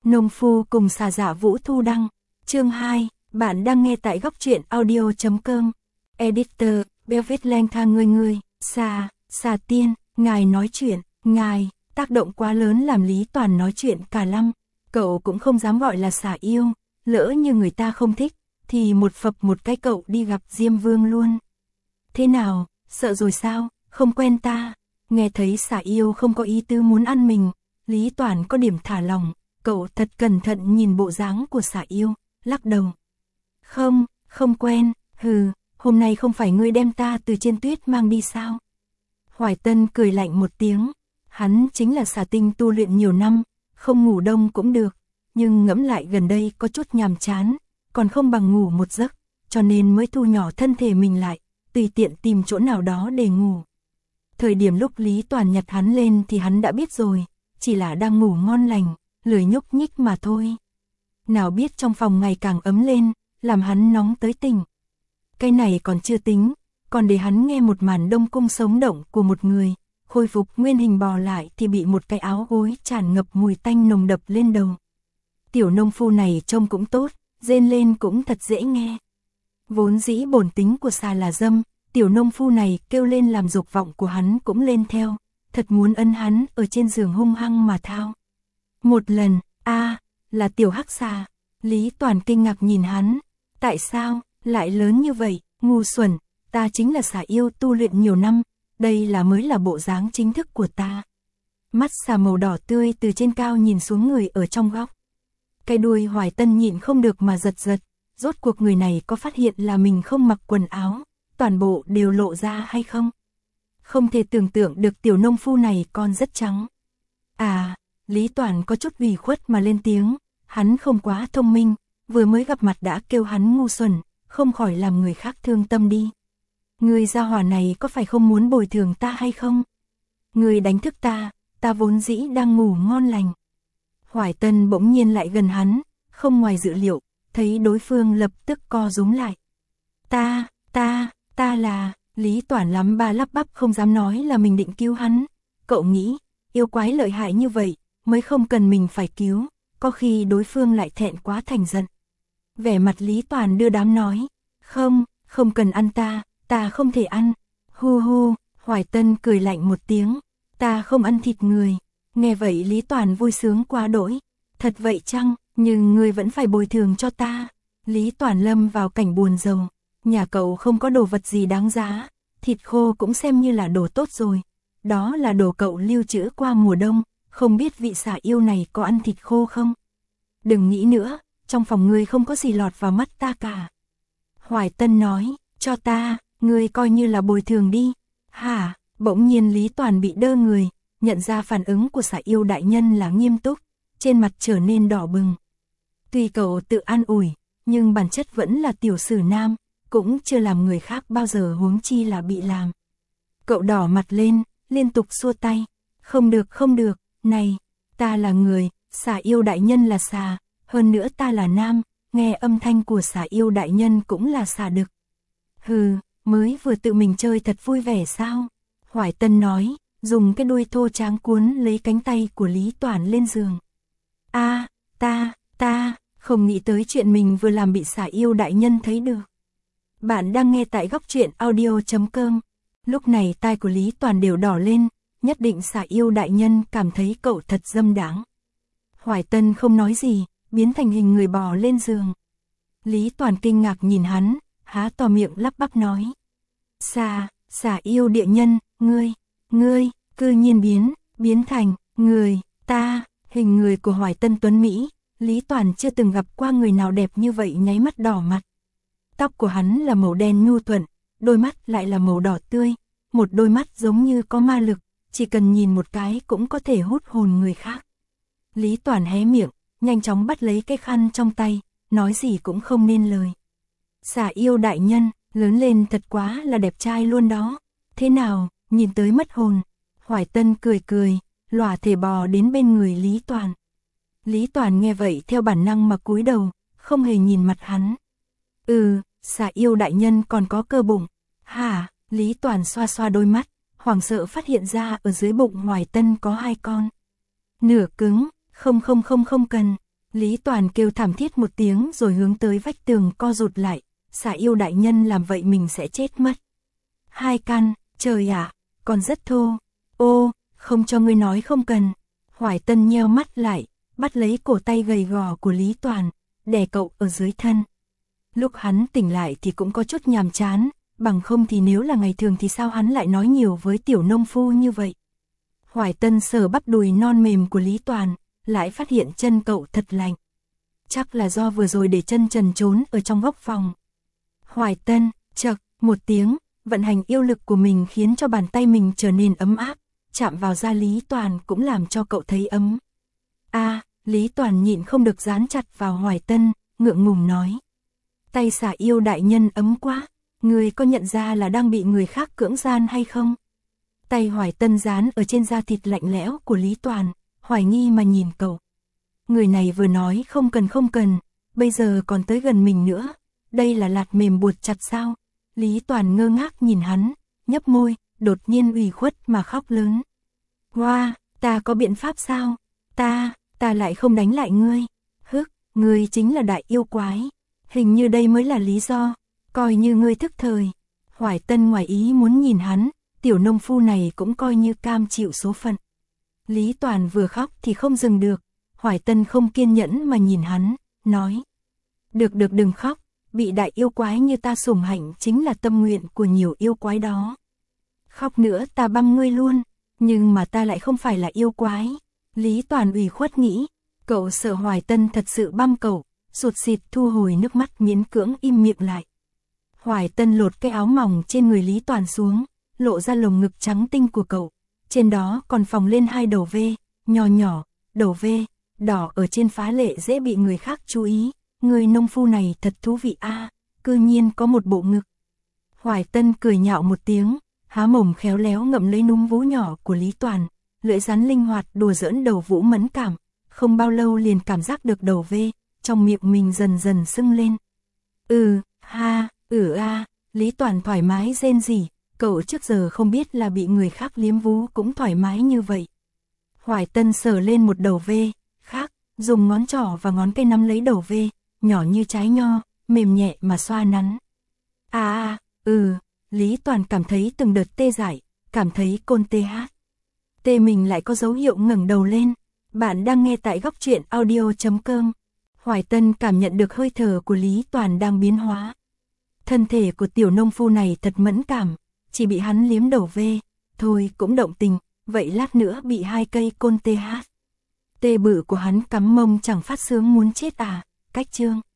Nông phu cùng xà giả Vũ Thu Đăng. Chương 2, bạn đang nghe tại góc truyện audio.com. Editor, Velvet lang thang ngươi, xà tiên, ngài nói chuyện, ngài, tác động quá lớn làm Lý Toàn nói chuyện cả lăm. Cậu cũng không dám gọi là xà yêu, lỡ như người ta không thích, thì một phập một cái cậu đi gặp Diêm Vương luôn. Thế nào, sợ rồi sao, không quen ta? Nghe thấy xà yêu không có ý tư muốn ăn mình, Lý Toàn có điểm thả lòng, cậu thật cẩn thận nhìn bộ dáng của xà yêu, lắc đầu. Không quen, hôm nay không phải ngươi đem ta từ trên tuyết mang đi sao? Hoài Tân cười lạnh một tiếng, hắn chính là xà tinh tu luyện nhiều năm, không ngủ đông cũng được, nhưng ngẫm lại gần đây có chút nhàm chán, còn không bằng ngủ một giấc, cho nên mới thu nhỏ thân thể mình lại, tùy tiện tìm chỗ nào đó để ngủ. Thời điểm lúc Lý Toàn nhặt hắn lên thì hắn đã biết rồi, chỉ là đang ngủ ngon lành, lười nhúc nhích mà thôi. Nào biết trong phòng ngày càng ấm lên, làm hắn nóng tới tỉnh. Cái này còn chưa tính, còn để hắn nghe một màn đông cung sống động của một người, khôi phục nguyên hình bò lại thì bị một cái áo gối tràn ngập mùi tanh nồng đập lên đầu. Tiểu nông phu này trông cũng tốt, rên lên cũng thật dễ nghe. Vốn dĩ bổn tính của xà là dâm, tiểu nông phu này kêu lên làm dục vọng của hắn cũng lên theo, thật muốn ân hắn ở trên giường hung hăng mà thao. Một lần, là tiểu hắc xà. Lý Toàn kinh ngạc nhìn hắn, tại sao lại lớn như vậy, ngu xuẩn, ta chính là xà yêu tu luyện nhiều năm, đây mới là bộ dáng chính thức của ta. Mắt xà màu đỏ tươi từ trên cao nhìn xuống người ở trong góc. Cái đuôi Hoài Tân nhịn không được mà giật, rốt cuộc người này có phát hiện là mình không mặc quần áo, toàn bộ đều lộ ra hay không? Không thể tưởng tượng được tiểu nông phu này còn rất trắng. Lý Toàn có chút ủy khuất mà lên tiếng, hắn không quá thông minh, vừa mới gặp mặt đã kêu hắn ngu xuẩn, không khỏi làm người khác thương tâm đi. Người gia hỏa này có phải không muốn bồi thường ta hay không? Người đánh thức ta vốn dĩ đang ngủ ngon lành. Hoài Tân bỗng nhiên lại gần hắn, không ngoài dự liệu, thấy đối phương lập tức co rúm lại. Ta là, Lý Toàn lắm ba lắp bắp không dám nói là mình định cứu hắn. Cậu nghĩ, yêu quái lợi hại như vậy, mới không cần mình phải cứu, có khi đối phương lại thẹn quá thành giận. Vẻ mặt Lý Toàn đưa đám nói, không cần ăn ta không thể ăn. Hu, Hoài Tân cười lạnh một tiếng, ta không ăn thịt người. Nghe vậy Lý Toàn vui sướng quá đỗi, thật vậy chăng, nhưng ngươi vẫn phải bồi thường cho ta. Lý Toàn lâm vào cảnh buồn rầu, nhà cậu không có đồ vật gì đáng giá, thịt khô cũng xem như là đồ tốt rồi. Đó là đồ cậu lưu trữ qua mùa đông, không biết vị xà yêu này có ăn thịt khô không? Đừng nghĩ nữa, trong phòng ngươi không có gì lọt vào mắt ta cả. Hoài Tân nói, cho ta, ngươi coi như là bồi thường đi. Hả? Bỗng nhiên Lý Toàn bị đơ người, nhận ra phản ứng của xà yêu đại nhân là nghiêm túc, trên mặt trở nên đỏ bừng. Tuy cậu tự an ủi, nhưng bản chất vẫn là tiểu sử nam, cũng chưa làm người khác bao giờ huống chi là bị làm. Cậu đỏ mặt lên, liên tục xua tay. Không được, này, ta là người, xà yêu đại nhân là xà, hơn nữa ta là nam, nghe âm thanh của xà yêu đại nhân cũng là xà đực. Mới vừa tự mình chơi thật vui vẻ sao? Hoài Tân nói, dùng cái đuôi thô tráng cuốn lấy cánh tay của Lý Toàn lên giường. Ta không nghĩ tới chuyện mình vừa làm bị xà yêu đại nhân thấy được. Bạn đang nghe tại góc truyện audio.com. Lúc này tai của Lý Toàn đều đỏ lên, nhất định xà yêu đại nhân cảm thấy cậu thật dâm đáng. Hoài Tân không nói gì, biến thành hình người bò lên giường. Lý Toàn kinh ngạc nhìn hắn, há to miệng lắp bắp nói. Xà yêu địa nhân, ngươi, cư nhiên biến thành, người, ta, hình người của Hoài Tân tuấn Mỹ, Lý Toàn chưa từng gặp qua người nào đẹp như vậy nháy mắt đỏ mặt. Tóc của hắn là màu đen nhu thuận, đôi mắt lại là màu đỏ tươi, một đôi mắt giống như có ma lực, chỉ cần nhìn một cái cũng có thể hút hồn người khác. Lý Toàn hé miệng, nhanh chóng bắt lấy cái khăn trong tay, nói gì cũng không nên lời. Xà yêu đại nhân, lớn lên thật quá là đẹp trai luôn đó. Thế nào, nhìn tới mất hồn. Hoài Tân cười, lòa thể bò đến bên người Lý Toàn. Lý Toàn nghe vậy theo bản năng mà cúi đầu, không hề nhìn mặt hắn. Xà yêu đại nhân còn có cơ bụng. Hả? Lý Toàn xoa đôi mắt, hoảng sợ phát hiện ra ở dưới bụng Hoài Tân có 2 con. Nửa cứng, không cần. Lý Toàn kêu thảm thiết một tiếng rồi hướng tới vách tường co rụt lại, Xà yêu đại nhân làm vậy mình sẽ chết mất. 2 căn, trời ạ, còn rất thô. Ô, không cho ngươi nói không cần. Hoài Tân nheo mắt lại, bắt lấy cổ tay gầy gò của Lý Toàn, đè cậu ở dưới thân. Lúc hắn tỉnh lại thì cũng có chút nhàm chán, bằng không thì nếu là ngày thường thì sao hắn lại nói nhiều với tiểu nông phu như vậy. Hoài Tân sờ bắp đùi non mềm của Lý Toàn, lại phát hiện chân cậu thật lạnh. Chắc là do vừa rồi để chân trần trốn ở trong góc phòng. Hoài Tân, chậc, một tiếng, vận hành yêu lực của mình khiến cho bàn tay mình trở nên ấm áp, chạm vào da Lý Toàn cũng làm cho cậu thấy ấm. Lý Toàn nhịn không được dán chặt vào Hoài Tân, ngượng ngùng nói. Tay Xà yêu đại nhân ấm quá, người có nhận ra là đang bị người khác cưỡng gian hay không? Tay Hoài Tân dán ở trên da thịt lạnh lẽo của Lý Toàn, hoài nghi mà nhìn cậu. Người này vừa nói không cần, bây giờ còn tới gần mình nữa, đây là lạt mềm buộc chặt sao? Lý Toàn ngơ ngác nhìn hắn, nhấp môi, đột nhiên ủy khuất mà khóc lớn. Wow, ta có biện pháp sao? Ta lại không đánh lại ngươi. Ngươi chính là đại yêu quái. Hình như đây mới là lý do, coi như ngươi thức thời. Hoài Tân ngoài ý muốn nhìn hắn, tiểu nông phu này cũng coi như cam chịu số phận. Lý Toàn vừa khóc thì không dừng được, Hoài Tân không kiên nhẫn mà nhìn hắn, nói. Được đừng khóc, bị đại yêu quái như ta sủng hạnh chính là tâm nguyện của nhiều yêu quái đó. Khóc nữa ta băm ngươi luôn, nhưng mà ta lại không phải là yêu quái. Lý Toàn ủy khuất nghĩ, cậu sợ Hoài Tân thật sự băm cậu, sụt sịt thu hồi nước mắt miễn cưỡng im miệng lại. Hoài Tân lột cái áo mỏng trên người Lý Toàn xuống, lộ ra lồng ngực trắng tinh của cậu, trên đó còn phồng lên 2 đầu V, nhỏ, đầu V, đỏ ở trên phá lệ dễ bị người khác chú ý. Người nông phu này thật thú vị cư nhiên có một bộ ngực. Hoài Tân cười nhạo một tiếng, há mồm khéo léo ngậm lấy núm vú nhỏ của Lý Toàn, lưỡi rắn linh hoạt đùa giỡn đầu vũ mẫn cảm, không bao lâu liền cảm giác được đầu V, trong miệng mình dần dần sưng lên. Lý Toàn thoải mái rên rỉ, cậu trước giờ không biết là bị người khác liếm vú cũng thoải mái như vậy. Hoài Tân sờ lên một đầu V khác, dùng ngón trỏ và ngón cây nắm lấy đầu V, nhỏ như trái nho, mềm nhẹ mà xoa nắn. Lý Toàn cảm thấy từng đợt tê dại, cảm thấy côn tê hát. Tê mình lại có dấu hiệu ngẩng đầu lên. Bạn đang nghe tại góc truyện audio.com. Hoài Tân cảm nhận được hơi thở của Lý Toàn đang biến hóa. Thân thể của tiểu nông phu này thật mẫn cảm, chỉ bị hắn liếm đầu V, thôi cũng động tình, vậy lát nữa bị 2 cây côn tê hát. Tê bự của hắn cắm mông chẳng phát sướng muốn chết cách chương.